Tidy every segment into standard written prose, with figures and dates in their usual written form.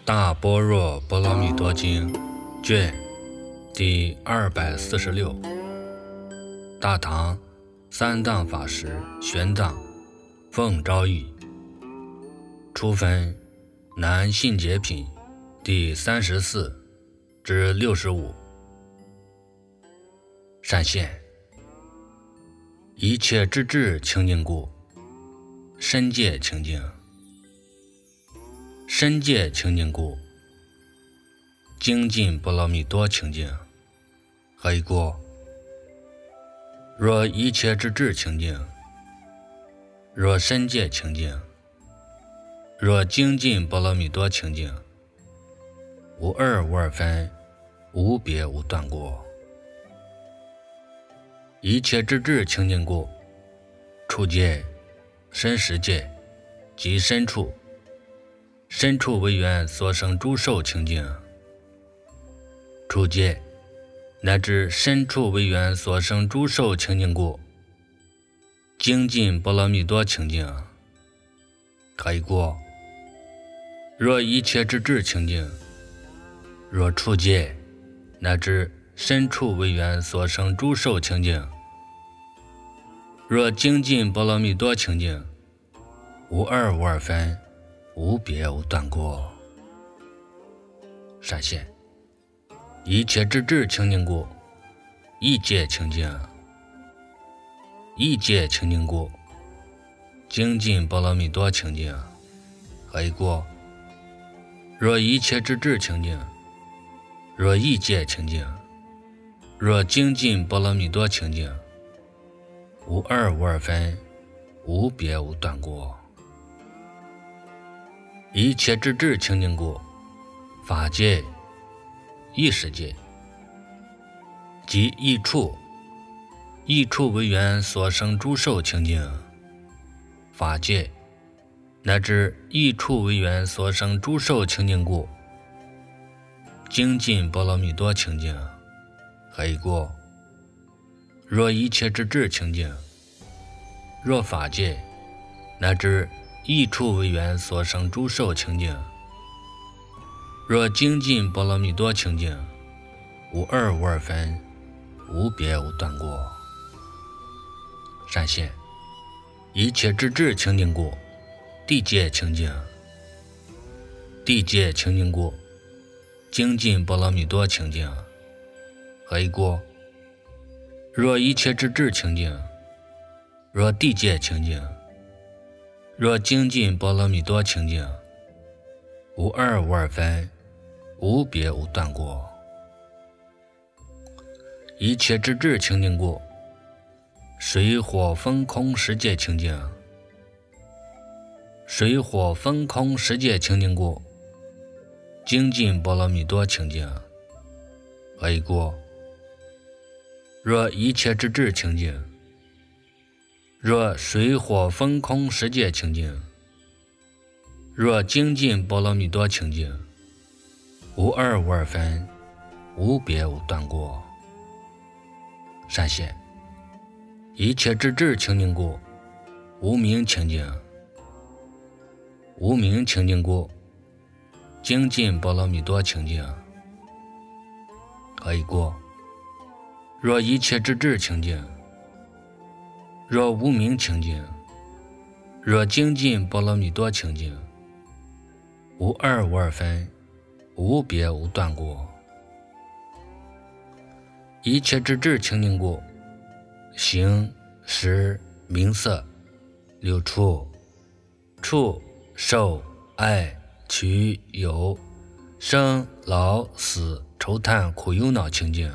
大般若波罗蜜多经卷第246，大唐三藏法师玄奘奉诏译，初分南信解品第34至65。善现一切之智清净故，身界清净；身界清净故，精进波罗蜜多清净。何以故？若一切之智清净，若身界清净，若精进波罗蜜多清净，无二无二分，无别无断过。一切之智清净故，处界、身识界及身处，身处为缘所生诸受清净；处界乃至身处为缘所生诸受清净故，精进波罗蜜多清净。何以故？若一切之智清净，若处界乃至身处为缘所生诸受清净，若精进波罗蜜多清净，无二无二分，无别无断过。善现一切之智清净故，意界清净；意界清净故，精进波罗蜜多清净。何以故？若一切之智清净，若意界清净，若精进波罗蜜多清净，无二无二分，无别无断过。一切之智清净故，法界、意识界即意处，意处为缘所生诸受清净；法界乃至意处为缘所生诸受清净故，精进波罗蜜多清净。何以故？若一切之智清净，若法界乃至意处为缘所生诸受清净，若精进波罗蜜多清净，无二无二分，无别无断过。善现一切之智清净故，地界清净；地界清净故，精进波罗蜜多清净。何以故？若一切之智清净，若地界清净，若精进波罗蜜多清净，无二无二分，无别无断过。一切之智清净故，水火风空十界清净；水火风空十界清净故，精进波罗蜜多清净。何以故？若一切之智清净，若水火风空十界清净，若精进波罗蜜多清净，无二无二分，无别无断过。善现一切之智清净故，无明清净；无明清净故，精进波罗蜜多清净。何以故？若一切之智清净，若无明清净，若精进波罗蜜多清净，无二无二分，无别无断过。一切之智清净故，形、识、名色、六处、触、受、爱、取、有、生、老、死、愁叹、苦忧恼清净；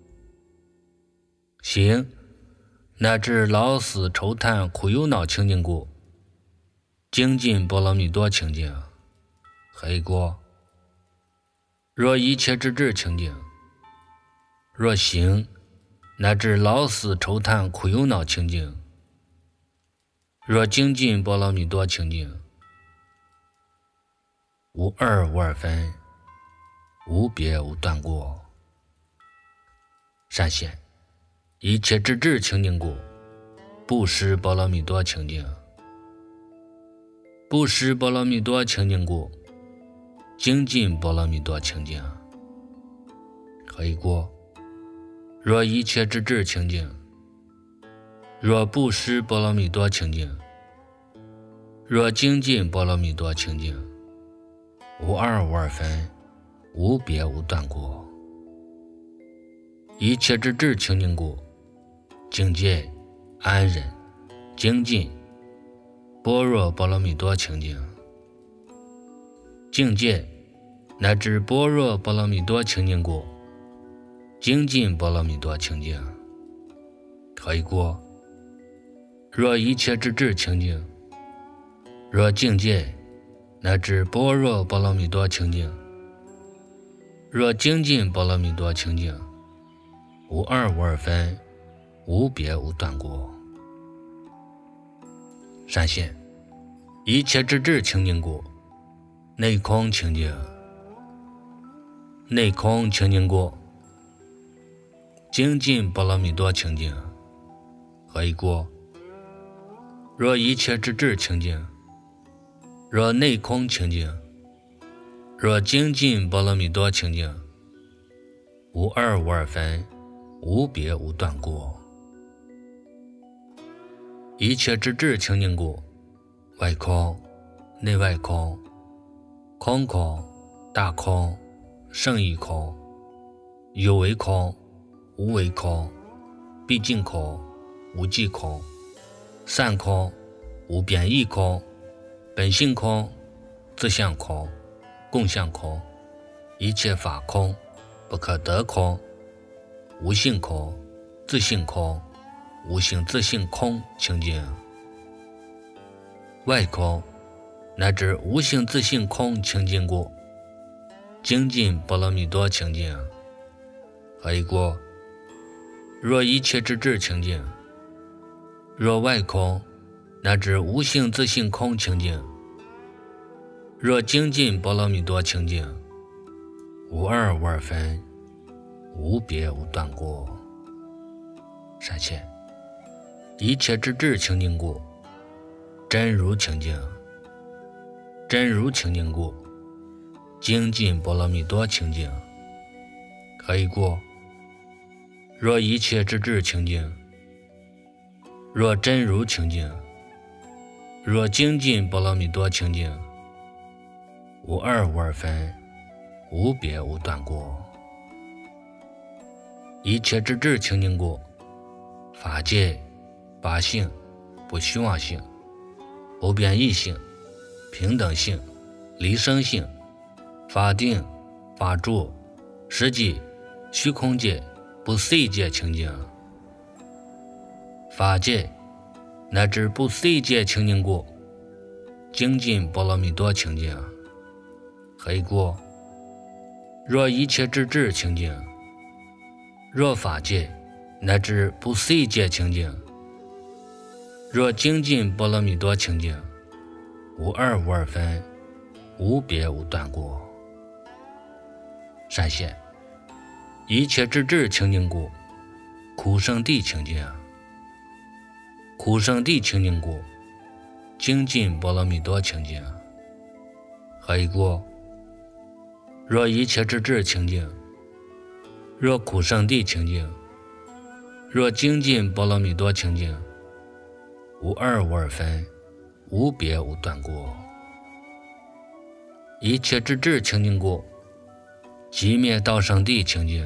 形乃至老死愁叹苦忧恼清净故，精进波罗蜜多清净。何以故？若一切之智清净，若形乃至老死愁叹苦忧恼清净，若精进波罗蜜多清净，无二无二分，无别无断过。善现一切之智清净故，布施波罗蜜多清净；布施波罗蜜多清净故， 精进波罗蜜多清净，可以过。若一切之智清净，若布施波罗蜜多清净，若精进波罗蜜多清净，无二无二分，无别无断过。一切之智清净故，境界安忍精进般若波罗蜜多清净，境界乃至般若波罗蜜多清净故，精进波罗蜜多清净，可以过。若一切之智清净，若境界乃至般若波罗蜜多清净，若精进波罗蜜多清净，无二无二分，无别无断过。善现一切之智清净故，内空清净，内空清净故，精进波罗蜜多清净，可以过。若一切之智清净，若内空清净，若精进波罗蜜多清净，无二无二分，无别无断过。一切之智清净故，外空内外空，空空大空，胜义空，有为空无为空，毕竟空无际空，散空无边义空，本性空自相空，共相空，一切法空不可得空，无性空自性空，无性自性空清净。外空乃至无性自性空清净故，精进波罗蜜多清净，可以过。若一切之智清净，若外空乃至无性自性空清净，若精进波罗蜜多清净，无二无二分，无别无断过。善现一切之智清净故，真如清净，真如清净故，精进波罗蜜多清净，可以过。若一切之智清净，若真如清净，若精进波罗蜜多清净，无二无二分，无别无断过。一切之智清净故，法界八性不虚妄性，不变异性，平等性，离生性，法定法住实际虚空界不思议界清净，法界乃至不思议界清净故，精进波罗蜜多清净，可以过。若一切之智清净，若法界乃至不思议界清净，若精进波罗蜜多清净，无二无二分，无别无断过。善现一切之智清净故，苦圣地清净，苦圣地清净故，精进波罗蜜多清净，可以过。若一切之智清净，若苦圣地清净，若精进波罗蜜多清净，无二无二分，无别无断过。一切之智清净故，寂灭道圣地清净，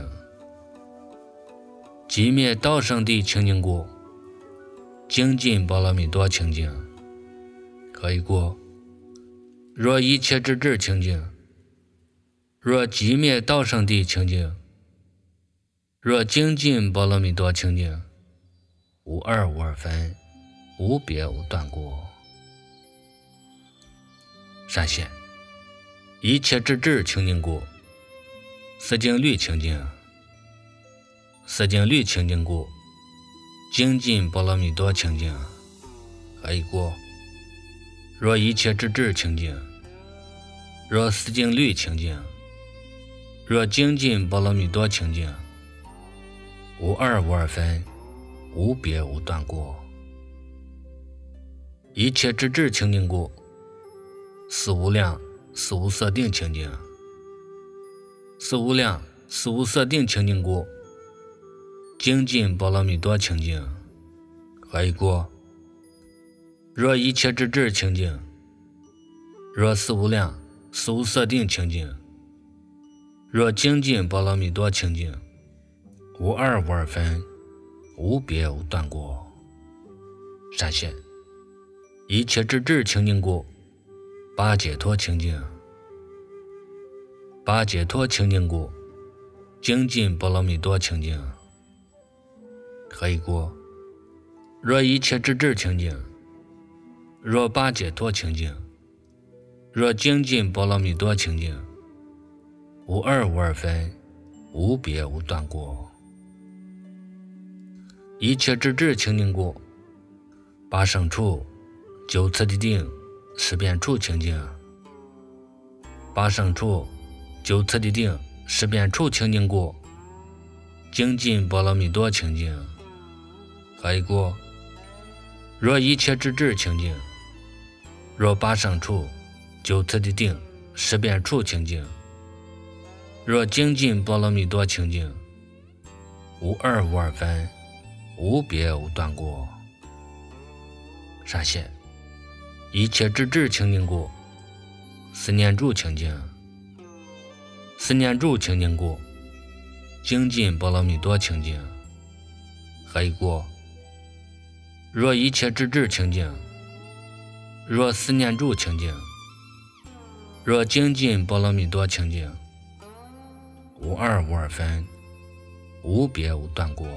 寂灭道圣地清净故，精进波罗蜜多清净，可以过。若一切之智清净，若寂灭道圣地清净，若精进波罗蜜多清净，无二无二分，无别无断过。善现一切之智清净故，思经律清净，思经律清净故，精进波罗蜜多清净，可以过。若一切之智清净，若思经律清净，若精进波罗蜜多清净，无二无二分，无别无断过。一切之智清净故，思无量思无色定清净， 四无量、四无色定清净故，精进波罗蜜多清净。何以故？若一切之智清净，若四无量、四无色定清净，若精进波罗蜜多清净，无二无二分，无别无断过。善现一切之智清净故，八解脱清净。八解脱清净故，精进波罗蜜多清净。何以故？若一切之智清净，若八解脱清净，若精进波罗蜜多清净，无二无二分，无别无断过。一切之智清净故，八胜处、九次第定、十遍处清净。八胜处、九次第定、十遍处清净故，精进波罗蜜多清净。何以故？若一切之智清净，若八胜处、九次第定、十遍处清净，若精进波罗蜜多清净，无二无二分，无别无断过。善现一切之智清净故，思念住清净。思念住清净故，精进波罗蜜多清净。何以故？若一切之智清净，若思念住清净，若精进波罗蜜多清净，无二无二分，无别无断过。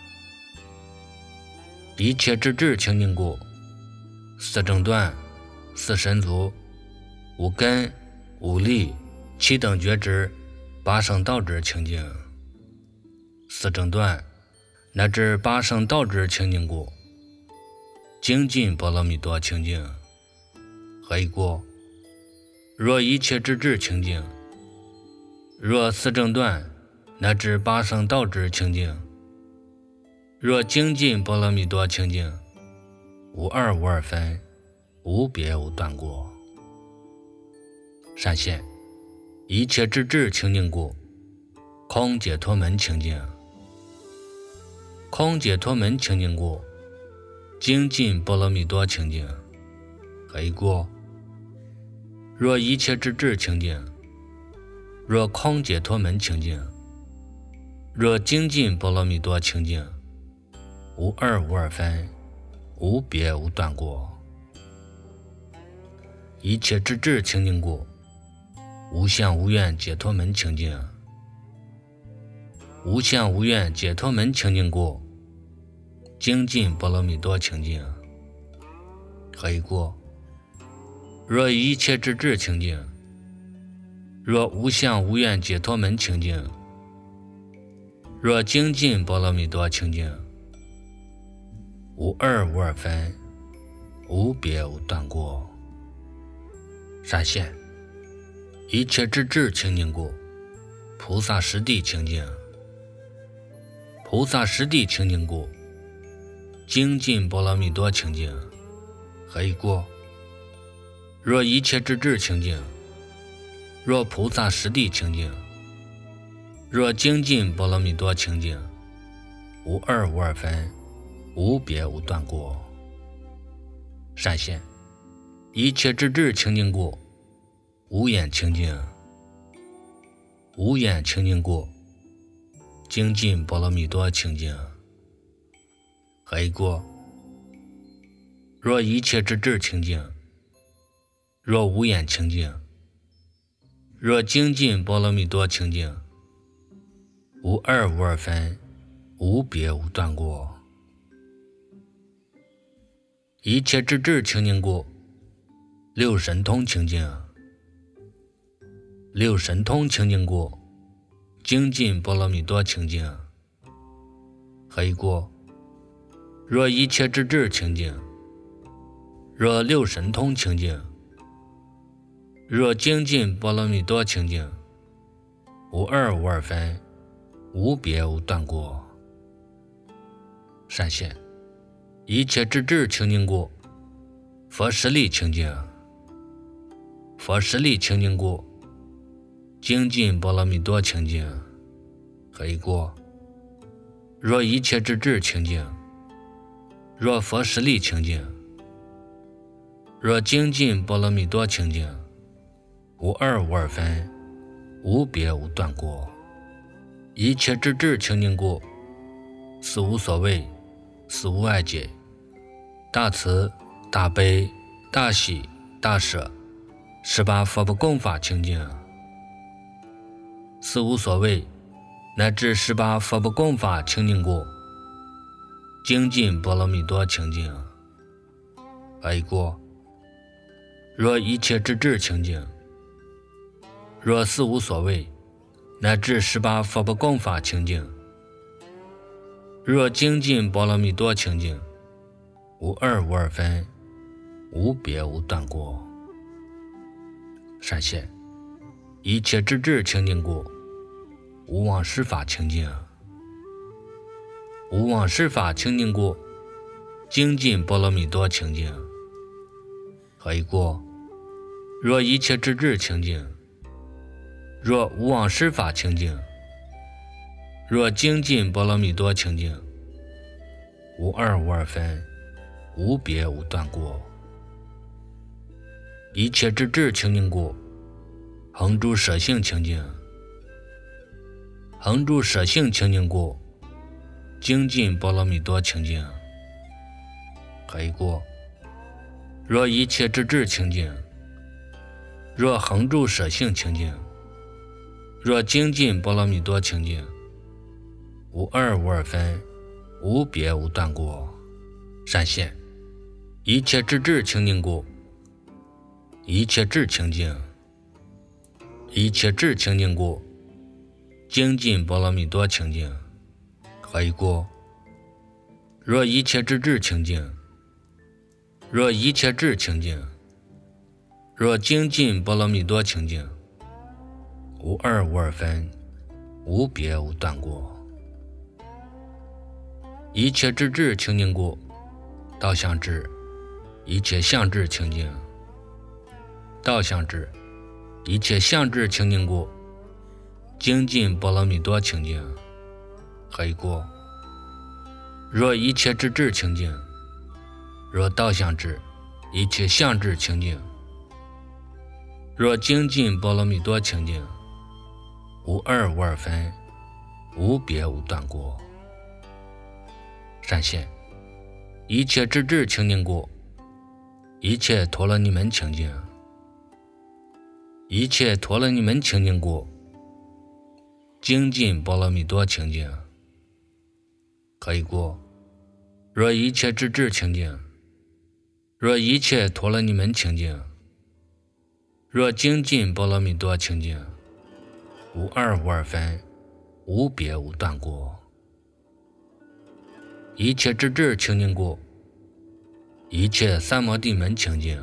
一切之智清净故，四正断、四神足、五根、五力、七等觉知、八圣道智清净。四正断乃至八圣道智清净故，精进波罗蜜多清净。何以故？若一切之智清净，若四正断乃至八圣道智清净，若精进波罗蜜多清净，无二无二分，无别无断过。善现一切之智清净故，空解脱门清净。空解脱门清净故，精进波罗蜜多清净。何以故？若一切之智清净，若空解脱门清净，若精进波罗蜜多清净，无二无二分，无别无断过。一切之智清净故，无相无愿解脱门清净。无相无愿解脱门清净故，精进波罗蜜多清净。何以故？若一切之智清净，若无相无愿解脱门清净，若精进波罗蜜多清净，无二无二分，无别无断过。善现一切之智清净故，菩萨实地清净。菩萨实地清净故，精进波罗蜜多清净。何以故？若一切之智清净，若菩萨实地清净，若精进波罗蜜多清净，无二无二分，无别无断过。善现一切之智清净故，无眼清净。无眼清净故，精进波罗蜜多清净。何以故？若一切之智清净，若无眼清净，若精进波罗蜜多清净，无二无二分，无别无断过。一切之智清净故，六神通清净。六神通清净故，精进波罗蜜多清净。何以故？若一切之智清净，若六神通清净，若精进波罗蜜多清净，无二无二分，无别无断过。善现一切之智清净故，佛实力清净。佛实力清净故， 精进波罗蜜多清净，可以过。若一切之智清净，若佛实力清净，若精进波罗蜜多清净，无二无二分，无别无断过。一切之智清净故，死无所谓，死无碍解，大慈大悲大喜大舍，18佛不共法清净，死无所谓，乃至18佛不共法清净故，精进波罗蜜多清净，可以过。若一切之智清净，若死无所谓，乃至18佛不共法清净，若精进波罗蜜多清净，无二无二分，无别无断过。善现一切之智清净故，无妄施法清净，无妄施法清净故，精进波罗蜜多清净，可以过。若一切之智清净，若无妄施法清净，若精进波罗蜜多清净，无二无二分，无别无断过。一切之智清净故，恒住舍性清净，恒住舍性清净故，精进波罗蜜多清净，可以过。若一切之智清净，若恒住舍性清净，若精进波罗蜜多清净，无二无二分，无别无断过。善现一切之智清净故，一切智清净，一切智清净故，精进波罗蜜多清净，可以过。若一切之智清净，若一切智清净，若精进波罗蜜多清净，无二无二分，无别无断过。一切之智清净故，道相智，一切相智清净，道相智，一切相智清净故，精进波罗蜜多清净，可以过。若一切之智清净，若道相智，一切相智清净，若精进波罗蜜多清净，无二无二分，无别无断过。善现一切之智清净故，一切陀罗尼门清净，一切陀罗尼门清净故，精进波罗蜜多清净，可以过。若一切之智清净，若一切陀罗尼门清净，若精进波罗蜜多清净，无二无二分，无别无断过。一切之智清净故，一切三摩地门清净，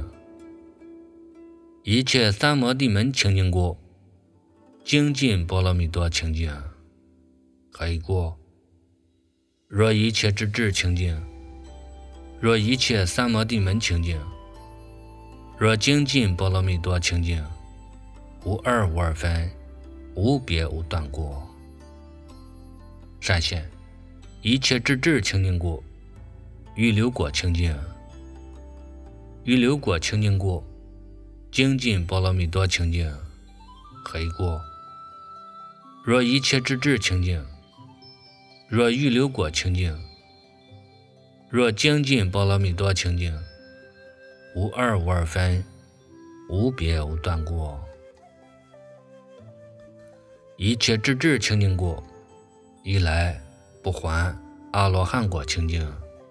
一切三摩地门清净故，精进波罗蜜多清净，可以过。若一切之智清净，若一切三摩地门清净，若精进波罗蜜多清净，无二无二分，无别无断过。善现一切之智清净故，预流果清净，预流果清净故，精进波罗蜜多清净，可以过。若一切之智清净，若预流果清净，若精进波罗蜜多清净，无二无二分，无别无断过。一切之智清净故，一来不还阿罗汉果清净，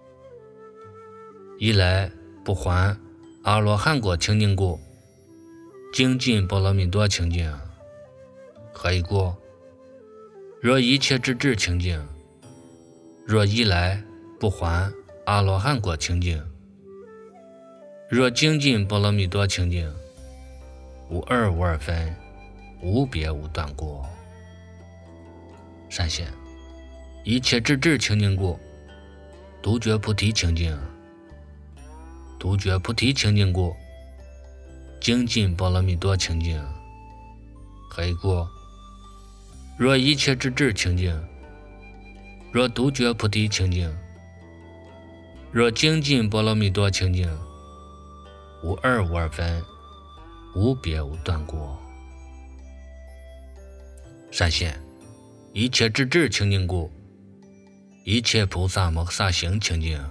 一来不还阿罗汉果清净故，精进波罗蜜多清净，可以过。若一切之智清净，若一来不还阿罗汉果清净，若精进波罗蜜多清净，无二无二分，无别无断过。善现一切之智清净故，独觉菩提清净，独觉菩提清净故，精进波罗蜜多清净， 可以过。若一切之智清净，若独觉菩提清净，若精进波罗蜜多清净，无二无二分，无别无断过。善现一切之智清净故，一切菩萨摩诃萨行清净，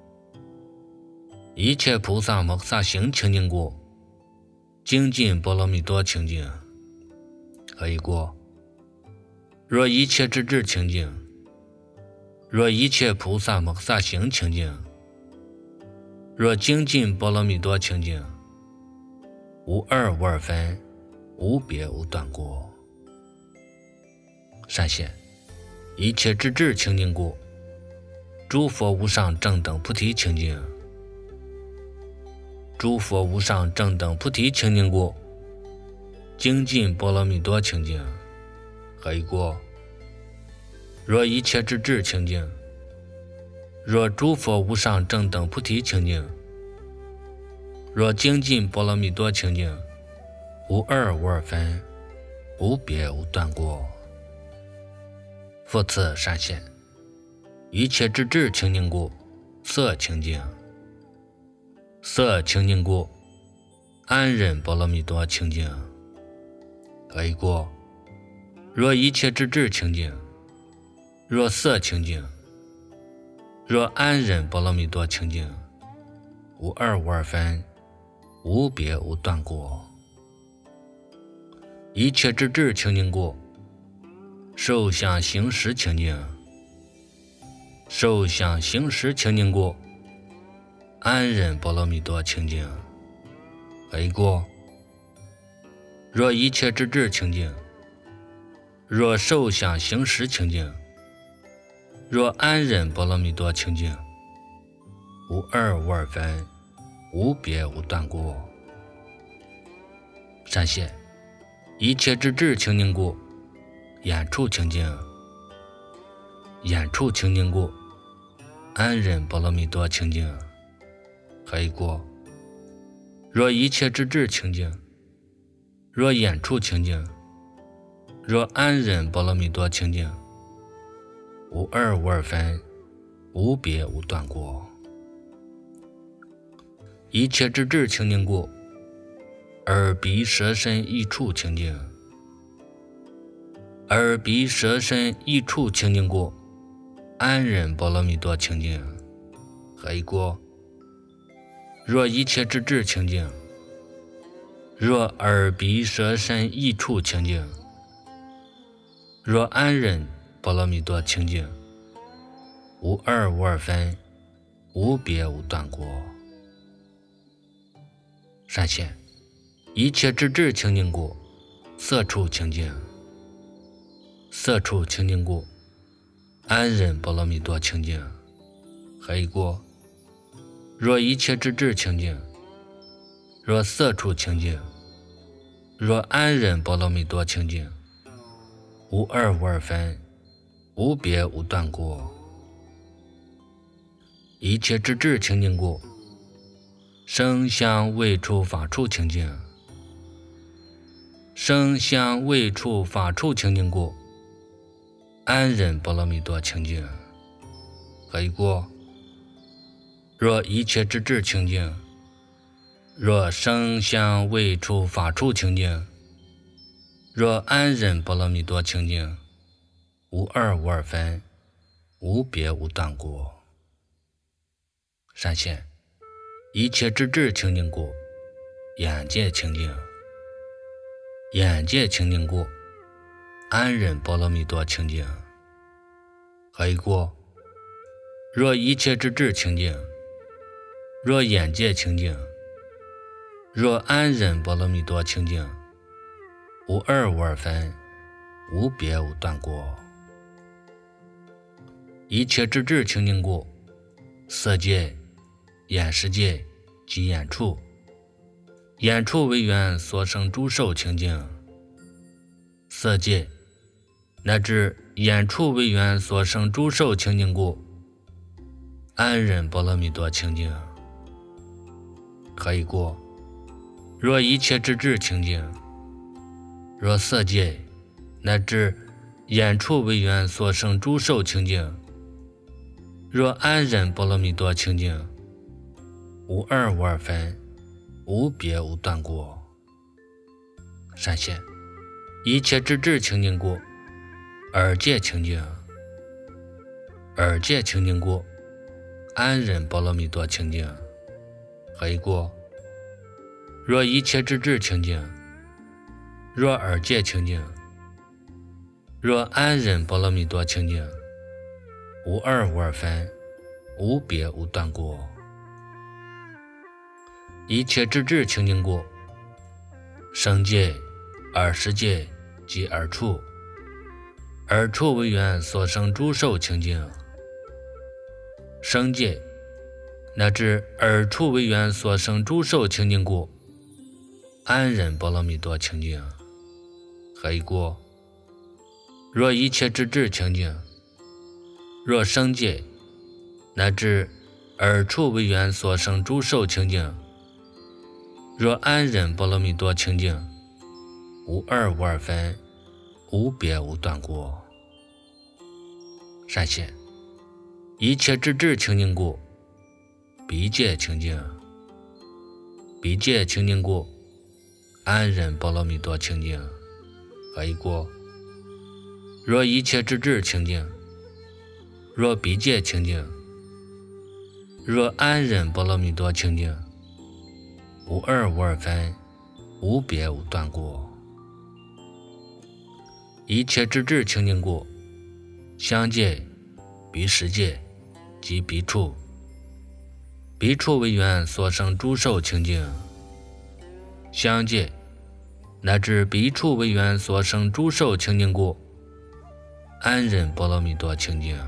一切菩萨摩诃萨行清净故，精进波罗蜜多清净，可以过。若一切之智清净，若一切菩萨摩诃萨行清净，若精进波罗蜜多清净，无二无二分，无别无断过。善现一切之智清净故，诸佛无上正等菩提清净，诸佛无上正等菩提清净故，精进波罗蜜多清净，可以过。若一切之智清净，若诸佛无上正等菩提清净，若精进波罗蜜多清净，无二无二分，无别无断过。复次善现一切之智清净故，色清净，色清净故，安忍波罗蜜多清净，可以过。若一切之智清净，若色清净，若安忍波罗蜜多清净，无二无二分，无别无断过。一切之智清净故，受想行识清净，受想行识清净故，安忍波罗蜜多清净，可以过。若一切之智清净，若受想行识清净，若安忍波罗蜜多清净，无二无二分，无别无断过。善现一切之智清净故，眼处清净，眼处清净故，安忍波罗蜜多清净，可以过。若一切之智清净，若眼处清净，若安忍波罗蜜多清净，无二无二分，无别无断过。一切之智清净故，耳鼻舌身意处清净，耳鼻舌身意处清净故，安忍波罗蜜多清净，可以过。若一切之智清净，若耳鼻舌身意处清净，若安忍波罗蜜多清净，无二无二分，无别无断过。善现一切之智清净故，色处清净，色处清净故，安忍波罗蜜多清净，可以过。若一切之智清净，若色处清净，若安忍波罗蜜多清净，无二无二分，无别无断过。一切之智清净故，声香味触法处清净，声香味触法处清净故，安忍波罗蜜多清净，可以过。若一切之智清净，若声香味触法处清净，若安忍波罗蜜多清净，无二无二分，无别无断过。善现一切之智清净故，眼界清净，眼界清净故，安忍波罗蜜多清净，可以过。若一切之智清净，若眼界清净，若安忍波罗蜜多清净，无二无二分，无别无断过。一切之智清净故，色界、眼识界及眼处，眼处为缘所生诸受清净，色界乃至眼处为缘所生诸受清净故，安忍波罗蜜多清净，可以过。若一切之智清净， 若色界乃至眼处为缘所生诸受清净，若安忍波罗蜜多清净，无二无二分，无别无断过。闪现一切之智清净故，耳界清净，耳界清净故，安忍波罗蜜多清净。何以故？若一切之智清净，若耳界清净，若安忍波罗蜜多清净，无二无二分，无别无断过。一切之智清净故，声界、耳识界及耳处，耳处为缘所生诸受清净，声界乃至耳处为缘所生诸受清净故，安忍波罗蜜多清净。何以故？若一切之智清净，若声界乃至耳处为缘所生诸受清净，若安忍波罗蜜多清净，无二无二分，无别无断过。闪现一切之智清净故，鼻界清净，鼻界清净故，安忍波罗蜜多清净。何以故？若一切之智清净，若鼻界清净，若安忍波罗蜜多清净，无二无二分，无别无断过。一切之智清净故，香界、鼻识界及鼻处，鼻处为缘所生诸受清净，香界乃至鼻处为缘所生诸受清净故，安忍波罗蜜多清净。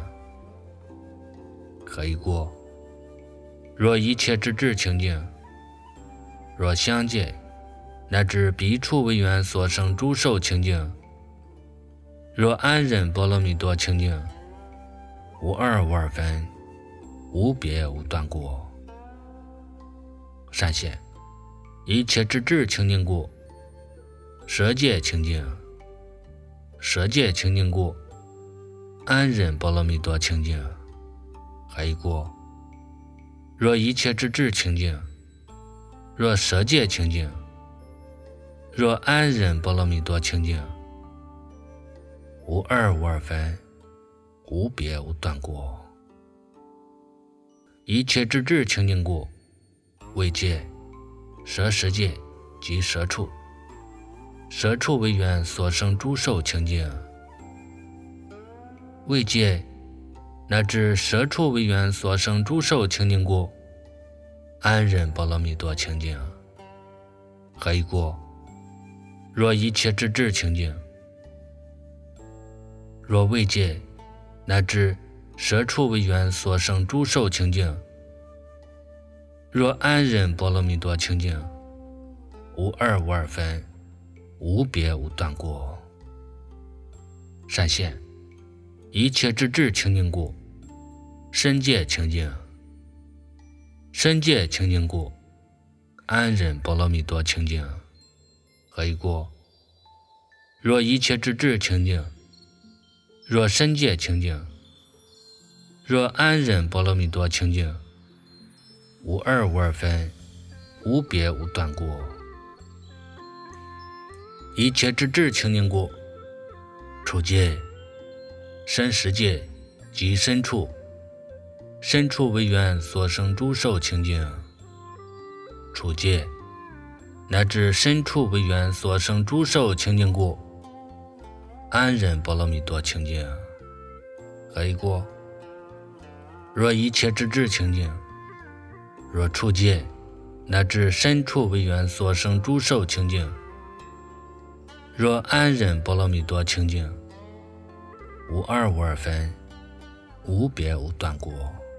何以故？若一切之智清净，若香界乃至鼻处为缘所生诸受清净，若安忍波罗蜜多清净，无二无二分，无别无断过。闪现一切之智清净故，舌界清净，舌界清净故，安忍波罗蜜多清净。何以故？若一切之智清净，若舌界清净，若安忍波罗蜜多清净，无二无二分，无别无断过。一切之智清净故，味界、舌识界及舌处，舌处为缘所生诸受清净，味界乃至舌处为缘所生诸受清净故，安忍波罗蜜多清净。何以故？若一切之智清净，若味界乃至舌处为缘所生诸受清净，若安忍波罗蜜多清净，无二无二分，无别无断过。闪现一切之智清净故，身界清净，身界清净故，安忍波罗蜜多清净。何以故？若一切之智清净，若身界清净，若安忍波罗蜜多清净，无二无二分，无别无断过。一切之智清净故，处界、身识界及身处，身处为缘所生诸受清净，处界乃至身处为缘所生诸受清净故，安忍波罗蜜多清净。何以故？若一切之智清净，若处界乃至身处为缘所生诸受清净，若安忍波罗蜜多清净，无二无二分，无别无断过。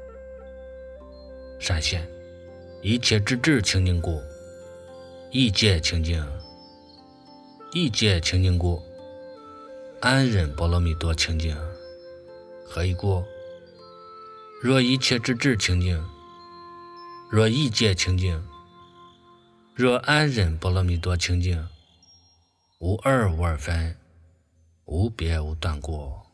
闪现一切之智清净故，意界清净，意界清净故，安忍波罗蜜多清净。何以故？若一切之智清净，若意界清净，若安忍波罗蜜多清净， 无二无二分，无别无断过。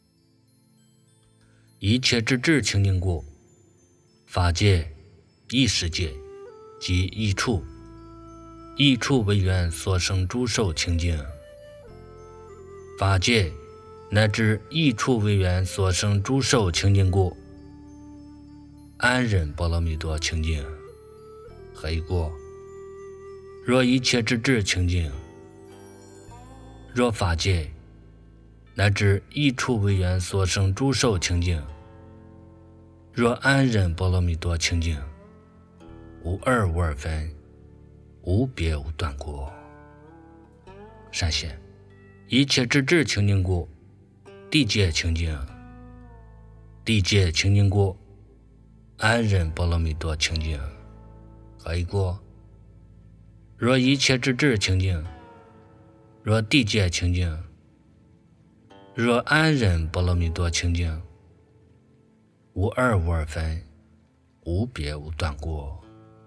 一切之智清净故，法界、异世界及异处，异处为缘所生诸受清净。法界乃至异处为缘所生诸受清净故，安忍波罗蜜多清净。何以故？若一切之智清净，若法界乃至异处为缘所生诸受清净，若安忍波罗蜜多清净，无二无二分，无别无断过。善现，一切之智清净故，地界清净。地界清净故，安忍波罗蜜多清净。何以故？若一切之智清净，若地界清净，若安忍波罗蜜多清净，无二无二分，无别无断过。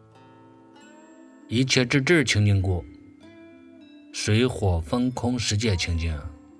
一切之智清净故，水火风空十界清净。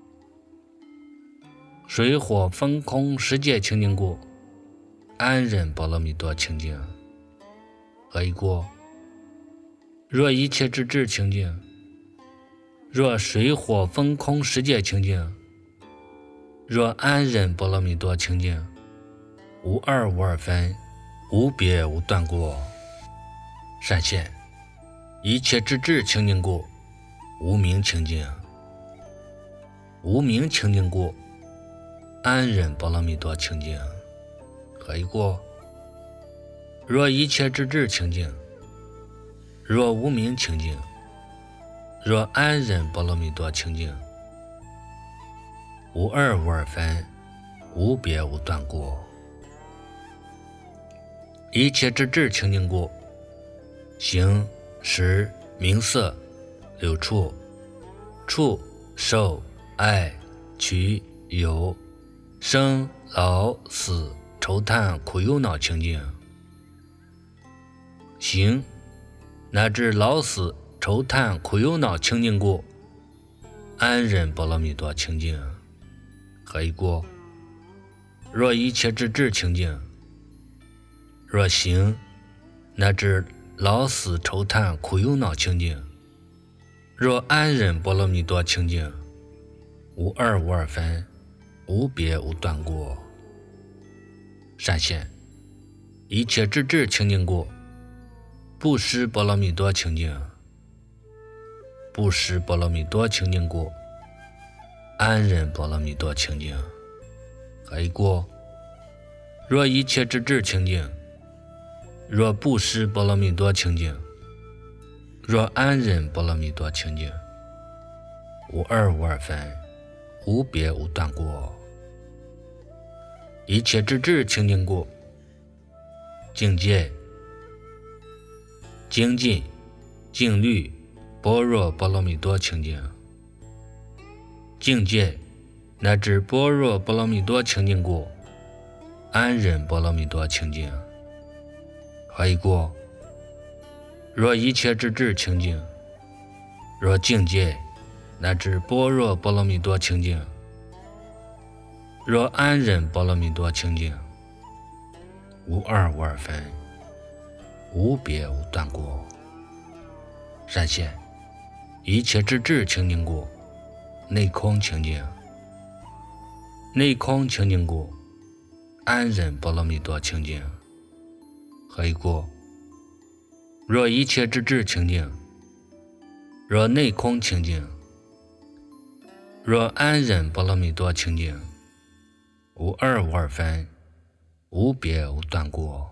水火风空十界清净故，安忍波罗蜜多清净。何以故？若一切之智清净，若水火风空十界清净，若安忍波罗蜜多清净，无二无二分，无别无断过。善现，一切之智清净故，无明清净。无明清净故，安忍波罗蜜多清净。何以故？若一切之智清净，若无明清净，若安忍波罗蜜多清净，无二无二分，无别无断过。一切之智清净故，形、识、名色、六处、触、受、爱、取、有、生、老、死、愁叹、苦忧恼清净。形乃至老死、愁叹、苦忧恼清净故，安忍波罗蜜多清净。何以故？若一切之智清净，若形乃至老死、愁叹、苦忧恼清净，若安忍波罗蜜多清净，无二无二分，无别无断过。善现，一切之智清净故，布施波罗蜜多清净。布施波罗蜜多清净故，安忍波罗蜜多清净。何以故？若一切之智清净，若布施波罗蜜多清净，若安忍波罗蜜多清净，无二无二分，无别无断过。一切之智清净故，境界、精进、净律、般若波罗蜜多清净。境界乃至般若波罗蜜多清净故，安忍波罗蜜多清净。何以故？若一切之智清净，若境界乃至般若波罗蜜多清净，若安忍波罗蜜多清净，无二无二分，无别无断过。善现，一切之智清净故，内空清净。内空清净故，安忍波罗蜜多清净。何以故？若一切之智清净，若内空清净，若安忍波罗蜜多清净，无二无二分，无别无断过。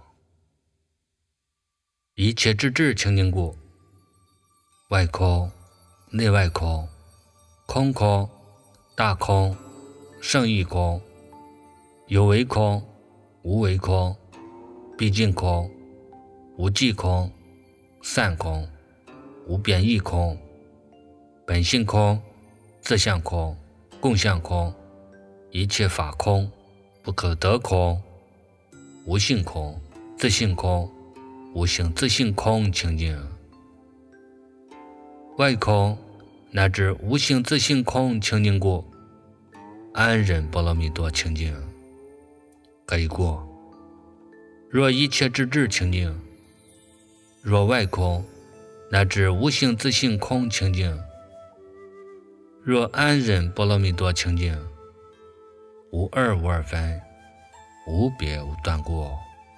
一切之智清净故，外空、内外空、空空、大空、胜义空、有为空、无为空、毕竟空、无际空、散空、无变异空、本性空、自相空、共相空、一切法空、不可得空、无性空、自性空、无性自性空清净。外空、 乃至无性自性空清净故，安忍波罗蜜多清净。可以过。若一切之智清净，若外空，乃至无性自性空清净，若安忍波罗蜜多清净，无二无二分，无别无断过。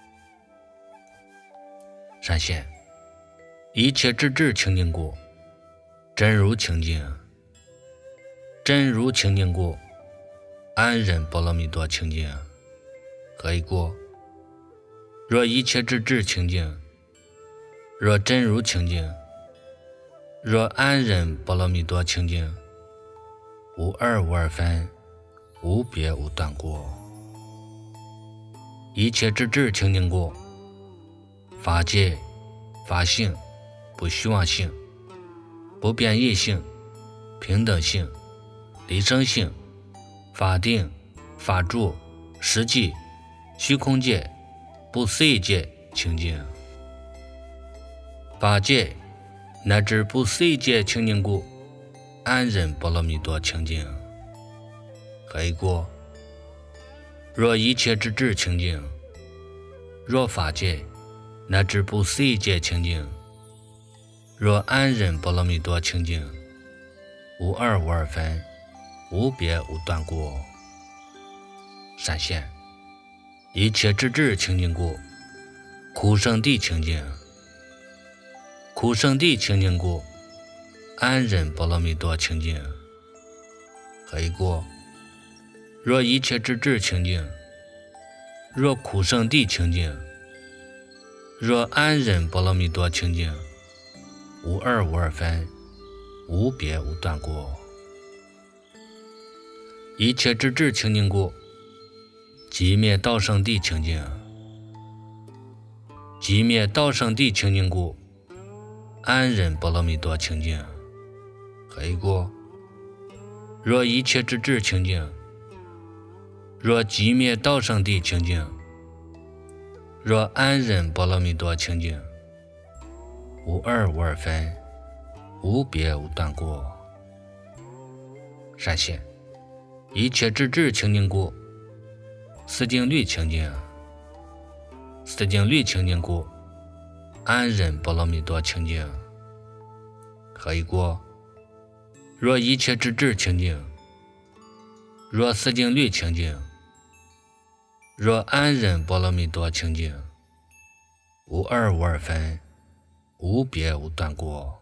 闪现一切之智清净故，真如清净，真如清净故，安忍波罗蜜多清净。可以过。若一切之智清净，若真如清净，若安忍波罗蜜多清净，无二无二分，无别无断过。一切之智清净故，法界、法性、不虚妄性、不变异性、平等性、离生性、法定、法住、实际、虚空界、不思议界清净。法界乃至不思议界清净故，安忍波罗蜜多清净。可以过。若一切之智清净，若法界乃至不思议界清净，若安忍波罗蜜多清净，无二无二分，无别无断过。闪现一切之智清净故，苦圣地清净，苦圣地清净故，安忍波罗蜜多清净。可以过。若一切之智清净，若苦圣地清净，若安忍波罗蜜多清净，无二无二分，无别无断过。一切之智清净故，寂灭道圣地清净，寂灭道圣地清净故，安忍波罗蜜多清净。可以过。若一切之智清净，若寂灭道圣地清净，若安忍波罗蜜多清净，无二无二分，无别无断过。闪现一切之智清净故，思净律清净，思净律清净故，安忍波罗蜜多清净。可以过。若一切之智清净，若思净律清净，若安忍波罗蜜多清净，无二无二分，无别无断过。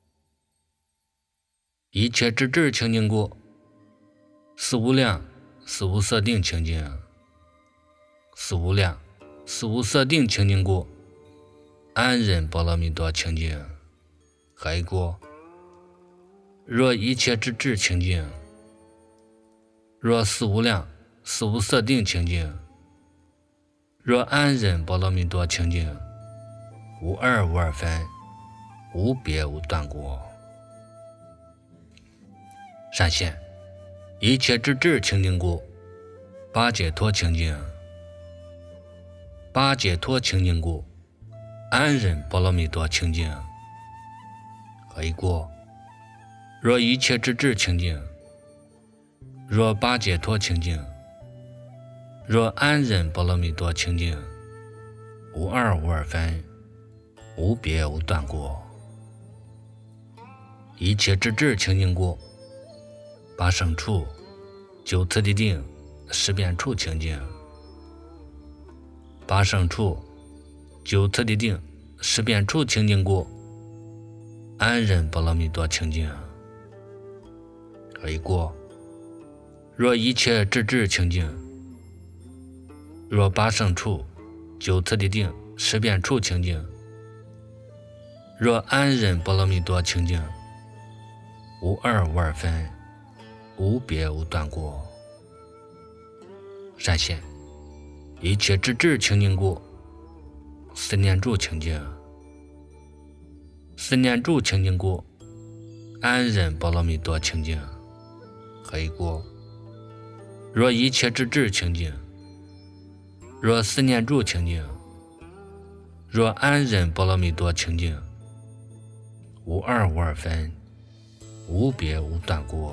一切之智清净故，思无量思无色定清净，思无量思无色定清净故，安忍波罗蜜多清净。可以过。若一切之智清净，若思无量思无色定清净，若安忍波罗蜜多清净，无二无二分，无别无断过。闪现一切之智清净故，八解脱清净，八解脱清净故，安忍波罗蜜多清净。可以过。若一切之智清净，若八解脱清净，若安忍波罗蜜多清净，无二无二分，无别无断过。一切之智清净故，八胜处、九次第定、十遍处清净，八胜处、九次第定、十遍处清净故，安忍波罗蜜多清净。可以过。若一切之智清净，若八胜处、九次第定、十遍处清净，若安忍波罗蜜多清净，无二无二分，无别无断过。闪现一切之智清净故，思念住清净，思念住清净故，安忍波罗蜜多清净。可以过。若一切之智清净，若思念住清净，若安忍波罗蜜多清净，无二无二分， 无别无断过。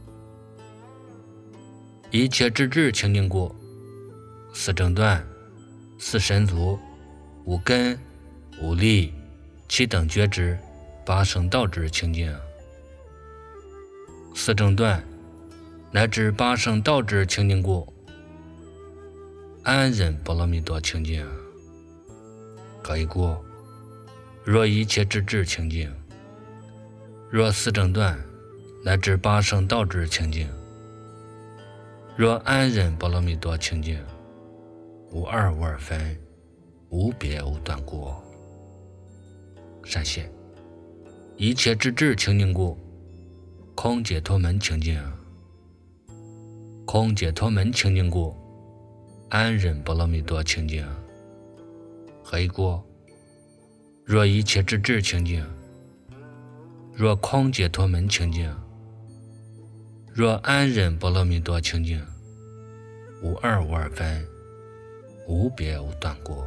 一切之智清净过，四正断，四神足，五根，五力，七等觉知，八圣道之清净。四正断乃至八圣道之清净过，安忍波罗蜜多清净。可以过，若一切之智清净，若四正断乃至八圣道之清净，若安忍波罗蜜多清净，无二无二分，无别无断过。善现，一切之智清净过，空解脱门清净。空解脱门清净过，安忍波罗蜜多清净。何以过？若一切之智清净，若空解脱门清净，若安忍波罗蜜多清净，无二无二分，无别无断过。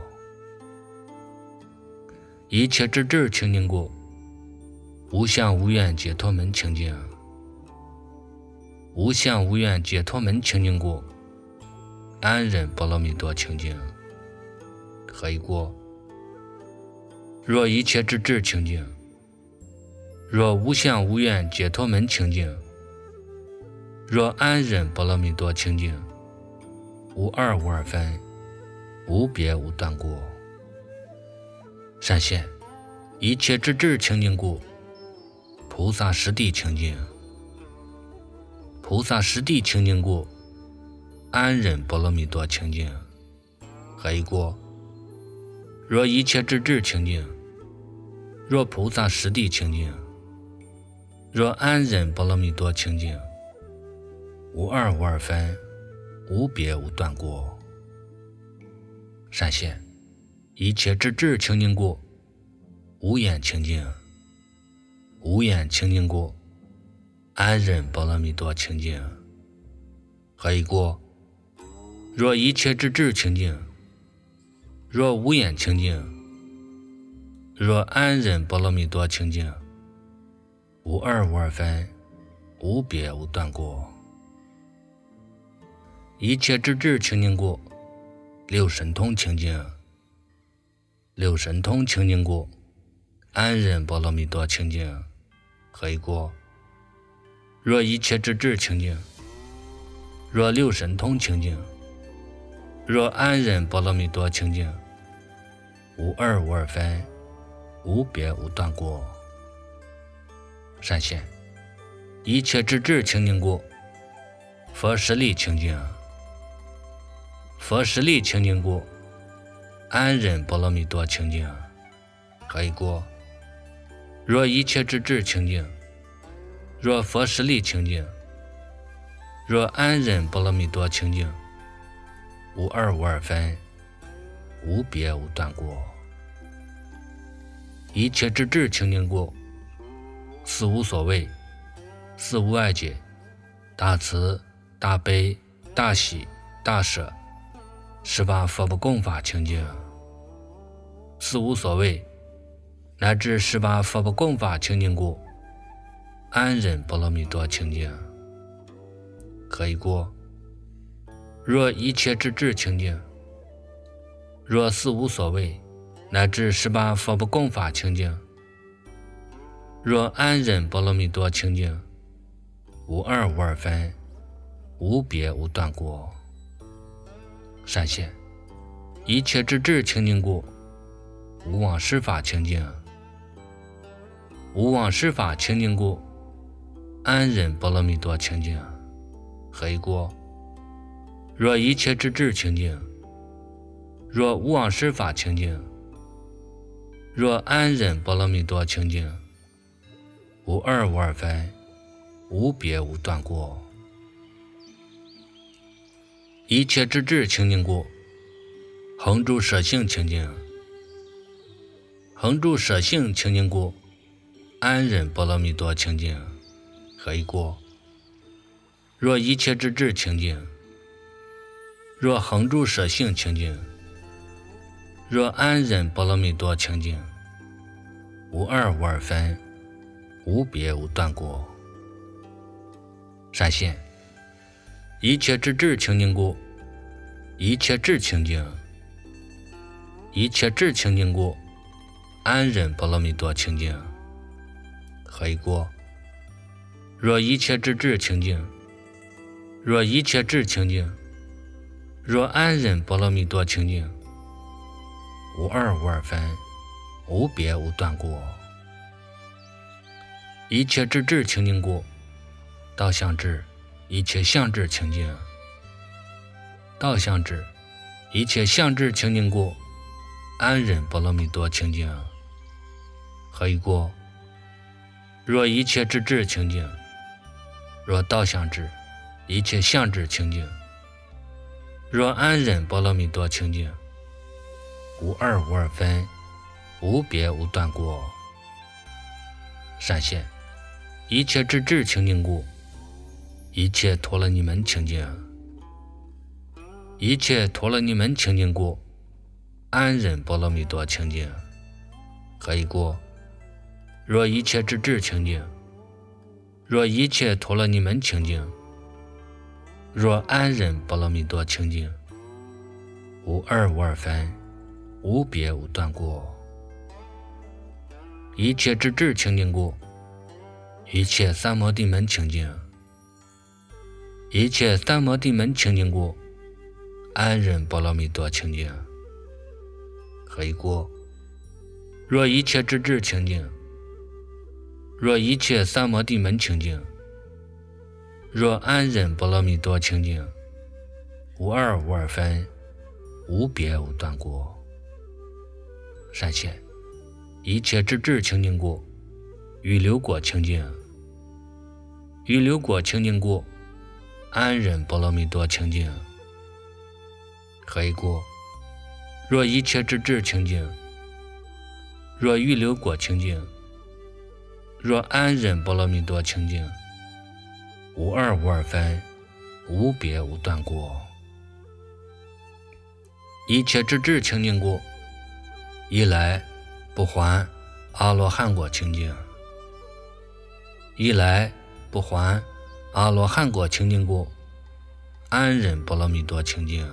一切之智清净过，无相无愿解脱门清净。无相无愿解脱门清净过，安忍波罗蜜多清净。何以过？若一切之智清净，若无相无愿解脱门清净，若安忍波罗蜜多清净，无二无二分，无别无断过。善现，一切之智清净过，菩萨实地清净。菩萨实地清净过，安忍波罗蜜多清净。何以过？若一切之智清净，若菩萨实地清净，若安忍波罗蜜多清净，无二无二分，无别无断过。善现，一切之智清净过，无眼清净。无眼清净过，安忍波罗蜜多清净。何以过？若一切之智清净，若无眼清净，若安忍波罗蜜多清净，无二无二分，无别无断过。一切之智清净过，六神通清净。六神通清净过，安忍波罗蜜多清净。何以过？若一切之智清净，若六神通清净，若安忍波罗蜜多清净，无二无二分，无别无断过。善现，一切之智清净过，佛实力清净。佛实力清净过，安忍波罗蜜多清净。何以过？若一切之智清净，若佛实力清净，若安忍波罗蜜多清净，无二无二分，无别无断过。一切之智清净过，四无所谓，四无碍解，大慈大悲大喜大舍，十八佛不共法清净。四无所谓乃至十八佛不共法清净过，安忍波罗蜜多清净。何以过？若一切之智清净，若四无所谓乃至十八佛不共法清净，若安忍波罗蜜多清净，无二无二分，无别无断过。善现，一切之智清净过，无妄施法清净。无妄施法清净过，安忍波罗蜜多清净。何以过？若一切之智清净，若无妄施法清净，若安忍波罗蜜多清净，无二无二分，无别无断过。一切之智清净过，恒住舍性清净。恒住舍性清净过，安忍波罗蜜多清净。何以过？若一切之智清净，若恒住舍性清净，若安忍波罗蜜多清净，无二无二分，无别无断过。 闪现一切之智清净故，一切智清净，一切智清净故，安忍波罗蜜多清净。何以故？若一切之智清净，若一切智清净，若安忍波罗蜜多清净，无二无二分，无别无断过。一切之智清净故，道相智，一切相智清净。道相智，一切相智清净故，安忍波罗蜜多清净。何以故？若一切之智清净，若道相智，一切相智清净，若安忍波罗蜜多清净，无二无二分，无别无断过。闪现一切之智清净故，一切陀罗尼门清净。一切陀罗尼门清净故，安忍波罗蜜多清净。何以故？若一切之智清净，若一切陀罗尼门清净，若安忍波罗蜜多清净，无二无二分，无别无断过。一切之智清净故，一切三摩地门清净。一切三摩地门清净故，安忍波罗蜜多清净。何以故？若一切之智清净，若一切三摩地门清净，若安忍波罗蜜多清净，无二无二分，无别无断过。闪现一切之智清净故，预流果清净。预流果清净故，安忍波罗蜜多清净。何以故？若一切之智清净，若预流果清净，若安忍波罗蜜多清净，无二无二分，无别无断过。一切之智清净故，一来不还阿罗汉果清净。一来不还阿罗汉果清净故，安忍波罗蜜多清净。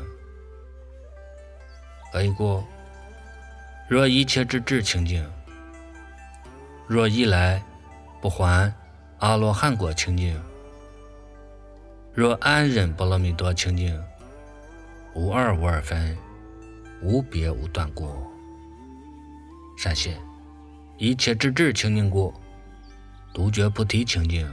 何以故？若一切之智清净，若一来不还阿罗汉果清净，若安忍波罗蜜多清净，无二无二分，无别无断过。闪现一切之智清净故，独觉菩提清净。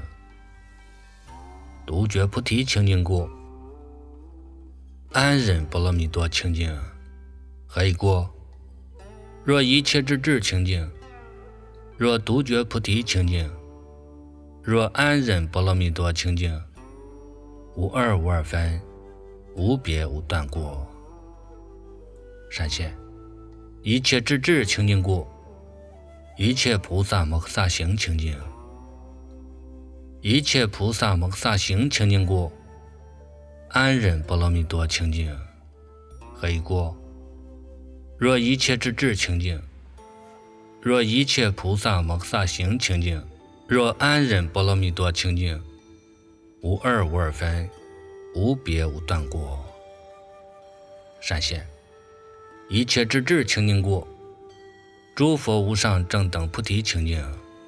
独觉菩提清净故，安忍波罗蜜多清净。何以故？若一切之智清净，若独觉菩提清净，若安忍波罗蜜多清净，无二无二分，无别无断过。闪现一切之智清净故，一切菩萨摩诃萨行清净。一切菩萨摩诃萨行清净故，安忍波罗蜜多清净。何以故？若一切之智清净，若一切菩萨摩诃萨行清净，若安忍波罗蜜多清净，无二无二分，无别无断过。闪现一切之智清净故，诸佛无上正等菩提清净。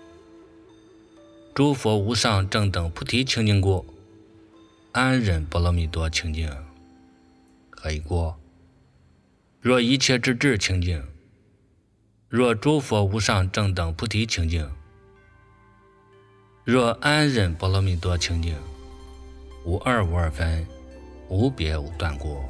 诸佛无上正等菩提清净故，安忍波罗蜜多清净。何以故？若一切之智清净，若诸佛无上正等菩提清净，若安忍波罗蜜多清净，无二无二分，无别无断过。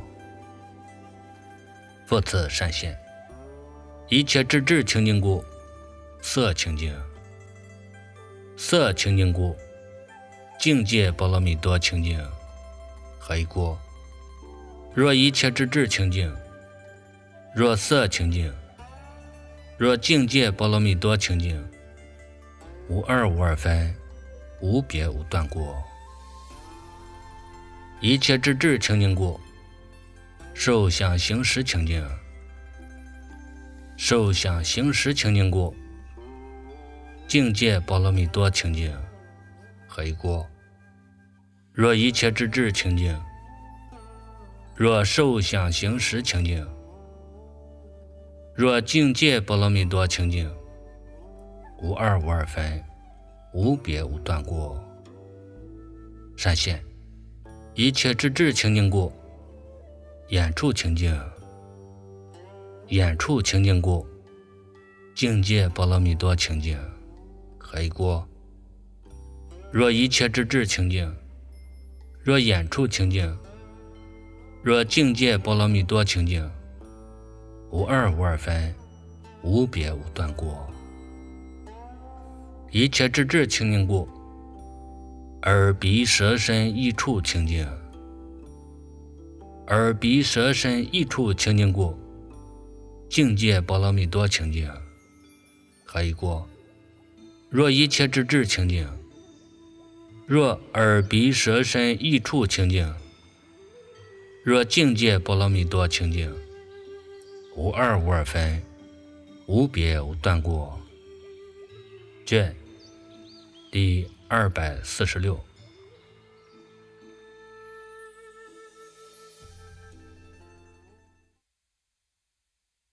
复次闪现一切之智清净故，色清净。色清净故，境界波罗蜜多清净。何以故？若一切之智清净，若色清净，若境界波罗蜜多清净，无二无二分，无别无断过。一切之智清净故，受想行识清净。受想行识清净故，境界波罗蜜多清净。何以故？ 若一切之智清净，若受想行识清净，若境界波罗蜜多清净，无二无二分，无别无断过。闪现一切之智清净故，眼处清净，眼处清净故，境界波罗蜜多清净，可以过。若一切之智清净，若眼处清净，若境界波罗蜜多清净，无二无二分，无别无断过。一切之智清净故，耳鼻舌身意处清净，耳鼻舌身意处清净故，境界波罗蜜多清净，可以过。若一切之智清净，若耳鼻舌身意处清净，若境界波罗蜜多清净，无二无二分，无别无断过。卷第246。